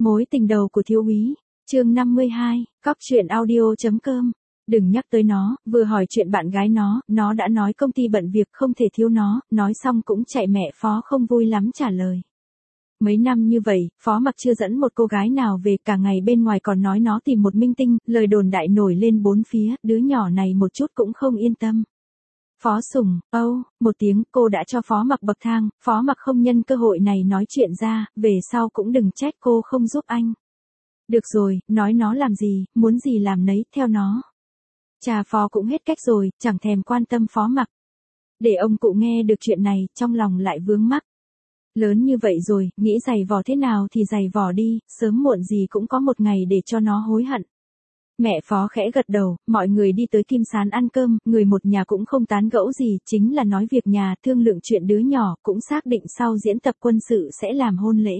Mối tình đầu của thiếu úy, chương 52, cóc truyện audio.com. Đừng nhắc tới nó, vừa hỏi chuyện bạn gái nó đã nói công ty bận việc không thể thiếu nó, nói xong cũng chạy mẹ Phó không vui lắm trả lời. Mấy năm như vậy, Phó Mặc chưa dẫn một cô gái nào về, cả ngày bên ngoài còn nói nó tìm một minh tinh, lời đồn đại nổi lên bốn phía, đứa nhỏ này một chút cũng không yên tâm. Phó Sùng, một tiếng, cô đã cho Phó Mặc bậc thang, Phó Mặc không nhân cơ hội này nói chuyện ra, về sau cũng đừng trách cô không giúp anh. Được rồi, nói nó làm gì, muốn gì làm nấy, theo nó. Cha Phó cũng hết cách rồi, chẳng thèm quan tâm Phó Mặc. Để ông cụ nghe được chuyện này, trong lòng lại vướng mắc. Lớn như vậy rồi, nghĩ giày vò thế nào thì giày vò đi, sớm muộn gì cũng có một ngày để cho nó hối hận. Mẹ Phó khẽ gật đầu, mọi người đi tới Kim Sán ăn cơm, người một nhà cũng không tán gẫu gì, chính là nói việc nhà, thương lượng chuyện đứa nhỏ, cũng xác định sau diễn tập quân sự sẽ làm hôn lễ.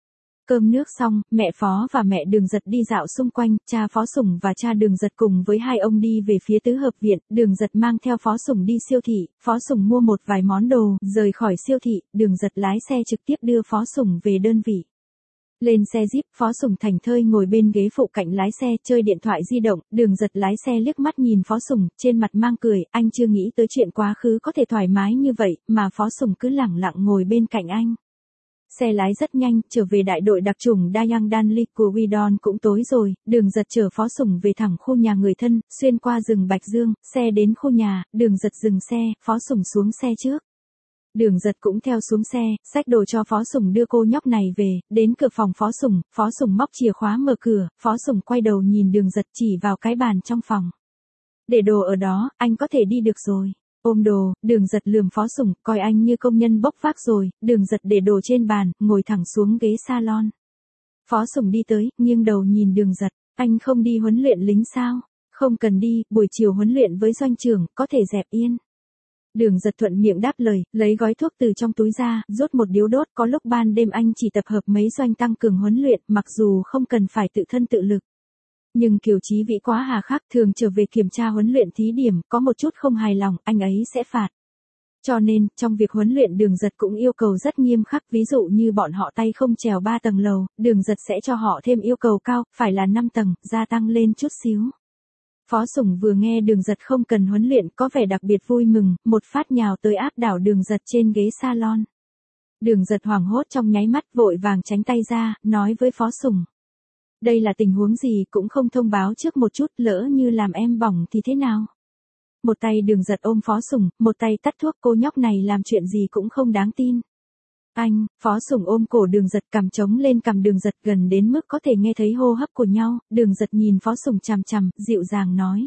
Cơm nước xong, mẹ Phó và mẹ Đường Giật đi dạo xung quanh, cha Phó Sùng và cha Đường Giật cùng với hai ông đi về phía tứ hợp viện, Đường Giật mang theo Phó Sùng đi siêu thị, Phó Sùng mua một vài món đồ, rời khỏi siêu thị, Đường Giật lái xe trực tiếp đưa Phó Sùng về đơn vị. Lên xe Jeep, Phó Sùng thảnh thơi ngồi bên ghế phụ cạnh lái xe, chơi điện thoại di động, Đường Giật lái xe liếc mắt nhìn Phó Sùng, trên mặt mang cười, anh chưa nghĩ tới chuyện quá khứ có thể thoải mái như vậy, mà Phó Sùng cứ lẳng lặng ngồi bên cạnh anh. Xe lái rất nhanh, trở về đại đội đặc chủng Dayang Danli của Widon cũng tối rồi, Đường Giật chở Phó Sùng về thẳng khu nhà người thân, xuyên qua rừng Bạch Dương, xe đến khu nhà, Đường Giật dừng xe, Phó Sùng xuống xe trước. Đường Giật cũng theo xuống xe, xách đồ cho Phó Sùng đưa cô nhóc này về, đến cửa phòng Phó Sùng móc chìa khóa mở cửa, Phó Sùng quay đầu nhìn Đường Giật chỉ vào cái bàn trong phòng. Để đồ ở đó, anh có thể đi được rồi. Ôm đồ, Đường Giật lườm Phó Sùng, coi anh như công nhân bốc vác rồi, Đường Giật để đồ trên bàn, ngồi thẳng xuống ghế salon. Phó Sùng đi tới, nghiêng đầu nhìn Đường Giật, anh không đi huấn luyện lính sao? Không cần đi, buổi chiều huấn luyện với doanh trưởng, có thể dẹp yên. Đường Giật thuận miệng đáp lời, lấy gói thuốc từ trong túi ra, rút một điếu đốt, có lúc ban đêm anh chỉ tập hợp mấy doanh tăng cường huấn luyện, mặc dù không cần phải tự thân tự lực. Nhưng Kiều Chí Vĩ quá hà khắc, thường trở về kiểm tra huấn luyện thí điểm, có một chút không hài lòng, anh ấy sẽ phạt. Cho nên, trong việc huấn luyện Đường Giật cũng yêu cầu rất nghiêm khắc, ví dụ như bọn họ tay không trèo 3 tầng lầu, Đường Giật sẽ cho họ thêm yêu cầu cao, phải là 5 tầng, gia tăng lên chút xíu. Phó Sùng vừa nghe Đường Giật không cần huấn luyện, có vẻ đặc biệt vui mừng, một phát nhào tới áp đảo Đường Giật trên ghế salon. Đường Giật hoảng hốt trong nháy mắt, vội vàng tránh tay ra, nói với Phó Sùng. Đây là tình huống gì cũng không thông báo trước một chút, lỡ như làm em bỏng thì thế nào? Một tay Đường Giật ôm Phó Sùng, một tay tắt thuốc, cô nhóc này làm chuyện gì cũng không đáng tin. Anh, Phó Sùng ôm cổ Đường Giật, cằm chống lên cằm Đường Giật gần đến mức có thể nghe thấy hô hấp của nhau, Đường Giật nhìn Phó Sùng chằm chằm, dịu dàng nói.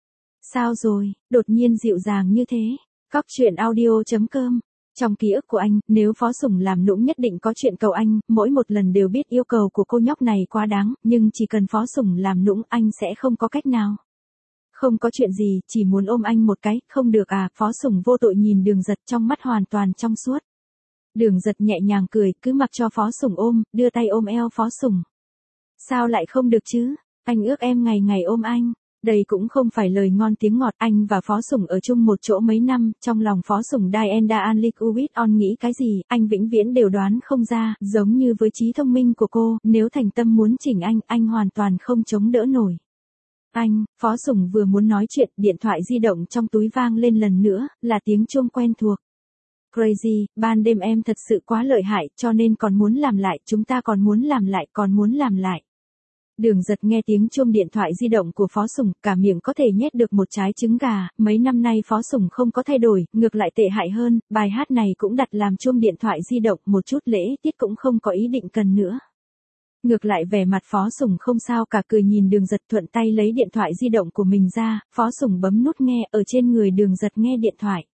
Sao rồi, đột nhiên dịu dàng như thế? Cóc truyện audio.com. Trong ký ức của anh, nếu Phó Sùng làm nũng nhất định có chuyện cầu anh, mỗi một lần đều biết yêu cầu của cô nhóc này quá đáng, nhưng chỉ cần Phó Sùng làm nũng anh sẽ không có cách nào. Không có chuyện gì, chỉ muốn ôm anh một cái, không được à, Phó Sùng vô tội nhìn Đường Giật trong mắt hoàn toàn trong suốt. Đường Giật nhẹ nhàng cười, cứ mặc cho Phó Sùng ôm, đưa tay ôm eo Phó Sùng. Sao lại không được chứ, anh ước em ngày ngày ôm anh. Đây cũng không phải lời ngon tiếng ngọt, anh và Phó Sùng ở chung một chỗ mấy năm, trong lòng Phó Sùng Diana Anlik Uwit on nghĩ cái gì, anh vĩnh viễn đều đoán không ra, giống như với trí thông minh của cô, nếu thành tâm muốn chỉnh anh hoàn toàn không chống đỡ nổi. Anh, Phó Sùng vừa muốn nói chuyện, điện thoại di động trong túi vang lên lần nữa, là tiếng chuông quen thuộc. Crazy, ban đêm em thật sự quá lợi hại, cho nên còn muốn làm lại, chúng ta còn muốn làm lại. Đường Giật nghe tiếng chuông điện thoại di động của Phó Sùng, cả miệng có thể nhét được một trái trứng gà, mấy năm nay Phó Sùng không có thay đổi, ngược lại tệ hại hơn, bài hát này cũng đặt làm chuông điện thoại di động, một chút lễ tiết cũng không có ý định cần nữa. Ngược lại vẻ mặt Phó Sùng không sao cả, cười nhìn Đường Giật, thuận tay lấy điện thoại di động của mình ra, Phó Sùng bấm nút nghe, ở trên người Đường Giật nghe điện thoại.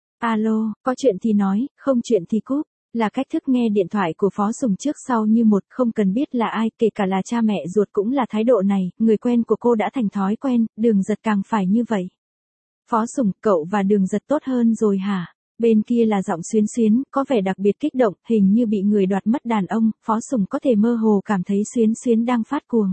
Alo, có chuyện thì nói, không chuyện thì cúp. Là cách thức nghe điện thoại của Phó Sùng trước sau như một, không cần biết là ai, kể cả là cha mẹ ruột cũng là thái độ này, người quen của cô đã thành thói quen, Đường Giật càng phải như vậy. Phó Sùng, cậu và Đường Giật tốt hơn rồi hả? Bên kia là giọng xuyến xuyến, có vẻ đặc biệt kích động, hình như bị người đoạt mất đàn ông, Phó Sùng có thể mơ hồ cảm thấy xuyến xuyến đang phát cuồng.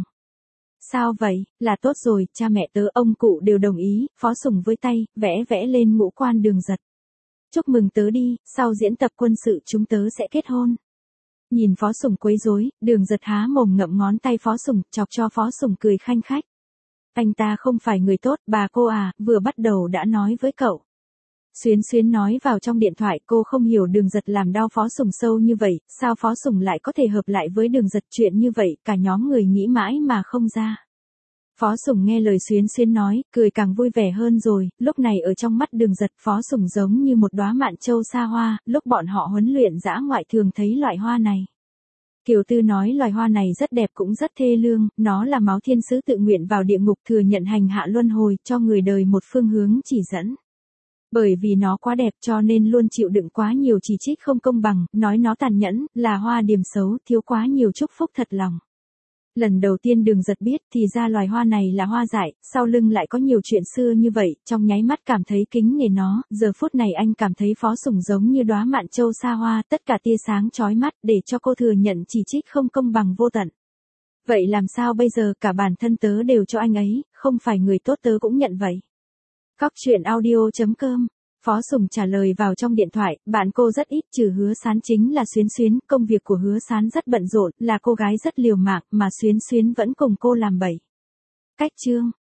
Sao vậy, là tốt rồi, cha mẹ tớ ông cụ đều đồng ý, Phó Sùng với tay, vẽ lên ngũ quan Đường Giật. Chúc mừng tớ đi, sau diễn tập quân sự chúng tớ sẽ kết hôn. Nhìn Phó Sùng quấy rối, Đường Giật há mồm ngậm ngón tay Phó Sùng, chọc cho Phó Sùng cười khanh khách. Anh ta không phải người tốt, bà cô à, vừa bắt đầu đã nói với cậu. Xuyến Xuyến nói vào trong điện thoại, cô không hiểu Đường Giật làm đau Phó Sùng sâu như vậy, sao Phó Sùng lại có thể hợp lại với Đường Giật, chuyện như vậy, cả nhóm người nghĩ mãi mà không ra. Phó Sùng nghe lời Xuyến Xuyến nói, cười càng vui vẻ hơn rồi, lúc này ở trong mắt Đường Giật Phó Sùng giống như một đóa mạn châu xa hoa, lúc bọn họ huấn luyện dã ngoại thường thấy loại hoa này. Kiều Tư nói loài hoa này rất đẹp cũng rất thê lương, nó là máu thiên sứ tự nguyện vào địa ngục thừa nhận hành hạ luân hồi, cho người đời một phương hướng chỉ dẫn. Bởi vì nó quá đẹp cho nên luôn chịu đựng quá nhiều chỉ trích không công bằng, nói nó tàn nhẫn, là hoa điềm xấu, thiếu quá nhiều chúc phúc thật lòng. Lần đầu tiên Đường Giật biết thì ra loài hoa này là hoa dại, sau lưng lại có nhiều chuyện xưa như vậy, trong nháy mắt cảm thấy kính nể nó, giờ phút này anh cảm thấy Phó Sùng giống như đóa mạn châu xa hoa, tất cả tia sáng chói mắt để cho cô thừa nhận chỉ trích không công bằng vô tận. Vậy làm sao bây giờ, cả bản thân tớ đều cho anh ấy, không phải người tốt tớ cũng nhận vậy. Cóc truyện audio.com. Phó Sùng trả lời vào trong điện thoại, bạn cô rất ít, trừ Hứa Sán chính là Xuyến Xuyến, công việc của Hứa Sán rất bận rộn, là cô gái rất liều mạng, mà Xuyến Xuyến vẫn cùng cô làm bậy. Cách chương